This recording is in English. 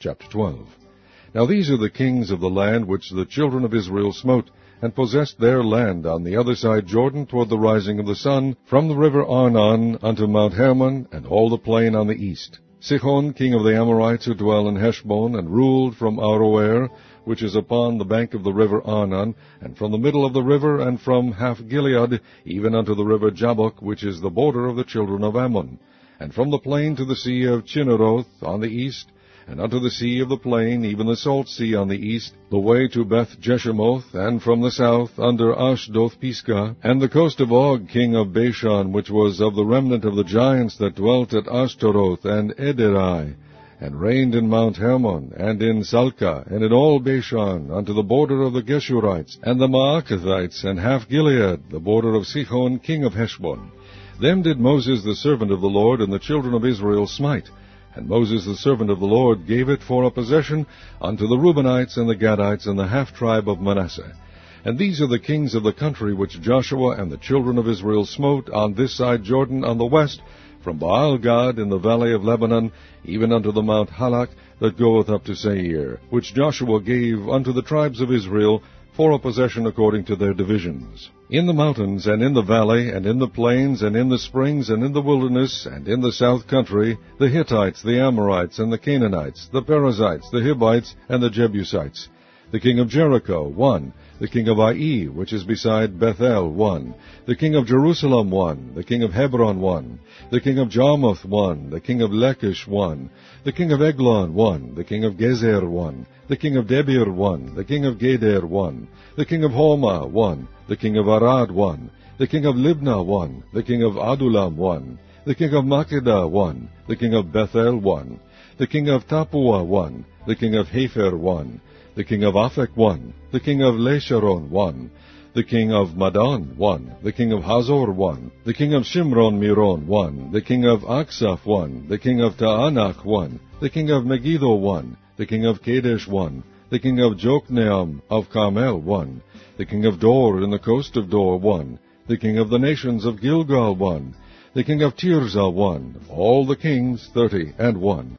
Chapter 12. Now these are the kings of the land which the children of Israel smote, and possessed their land on the other side Jordan toward the rising of the sun, from the river Arnon unto Mount Hermon, and all the plain on the east. Sihon, king of the Amorites, who dwell in Heshbon, and ruled from Aroer, which is upon the bank of the river Arnon, and from the middle of the river, and from half Gilead, even unto the river Jabbok, which is the border of the children of Ammon, and from the plain to the sea of Chinneroth on the east, and unto the sea of the plain, even the salt sea on the east, the way to Beth Jeshemoth, and from the south under Ashdoth Pisgah, and the coast of Og, king of Bashan, which was of the remnant of the giants that dwelt at Ashtaroth and Edrei, and reigned in Mount Hermon, and in Salcah, and in all Bashan, unto the border of the Geshurites, and the Maacathites, and half Gilead, the border of Sihon, king of Heshbon. Them did Moses the servant of the Lord and the children of Israel smite. And Moses the servant of the Lord gave it for a possession unto the Reubenites and the Gadites and the half-tribe of Manasseh. And these are the kings of the country which Joshua and the children of Israel smote on this side Jordan on the west, from Baal-Gad in the valley of Lebanon, even unto the Mount Halak that goeth up to Seir, which Joshua gave unto the tribes of Israel for a possession according to their divisions. In the mountains, and in the valley, and in the plains, and in the springs, and in the wilderness, and in the south country, the Hittites, the Amorites, and the Canaanites, the Perizzites, the Hivites, and the Jebusites. The king of Jericho, 1. The king of Ai, which is beside Bethel, 1. The king of Jerusalem, 1. The king of Hebron, 1. The king of Jarmuth, 1. The king of Lachish, 1. The king of Eglon, 1. The king of Gezer, 1. The king of Debir, 1. The king of Geder, 1. The king of Homa, 1. The king of Arad, 1. The king of Libnah, 1. The king of Adullam, 1. The king of Makkedah, 1. The king of Bethel, 1. The king of Tapua, 1. The king of Hepher, 1. The king of Aphek, 1. The king of Lesharon, 1. The king of Madon, 1. The king of Hazor, 1. The king of Shimron Miron, 1. The king of Aksaph, 1. The king of Taanach, 1. The king of Megiddo, 1. The king of Kadesh, 1. The king of Jokneam of Carmel, 1. The king of Dor in the coast of Dor, 1. The king of the nations of Gilgal, 1. The king of Tirzah, 1. All the kings, 30 and 1.